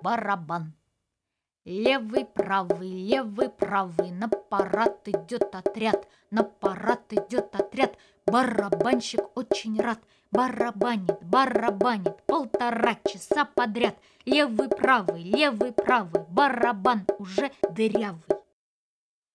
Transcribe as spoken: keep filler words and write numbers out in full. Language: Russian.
барабан. Левый, правый, левый, правый, на парад идет отряд, на парад идет отряд. Барабанщик очень рад, барабанит, барабанит полтора часа подряд. Левый, правый, левый, правый, барабан уже дырявый.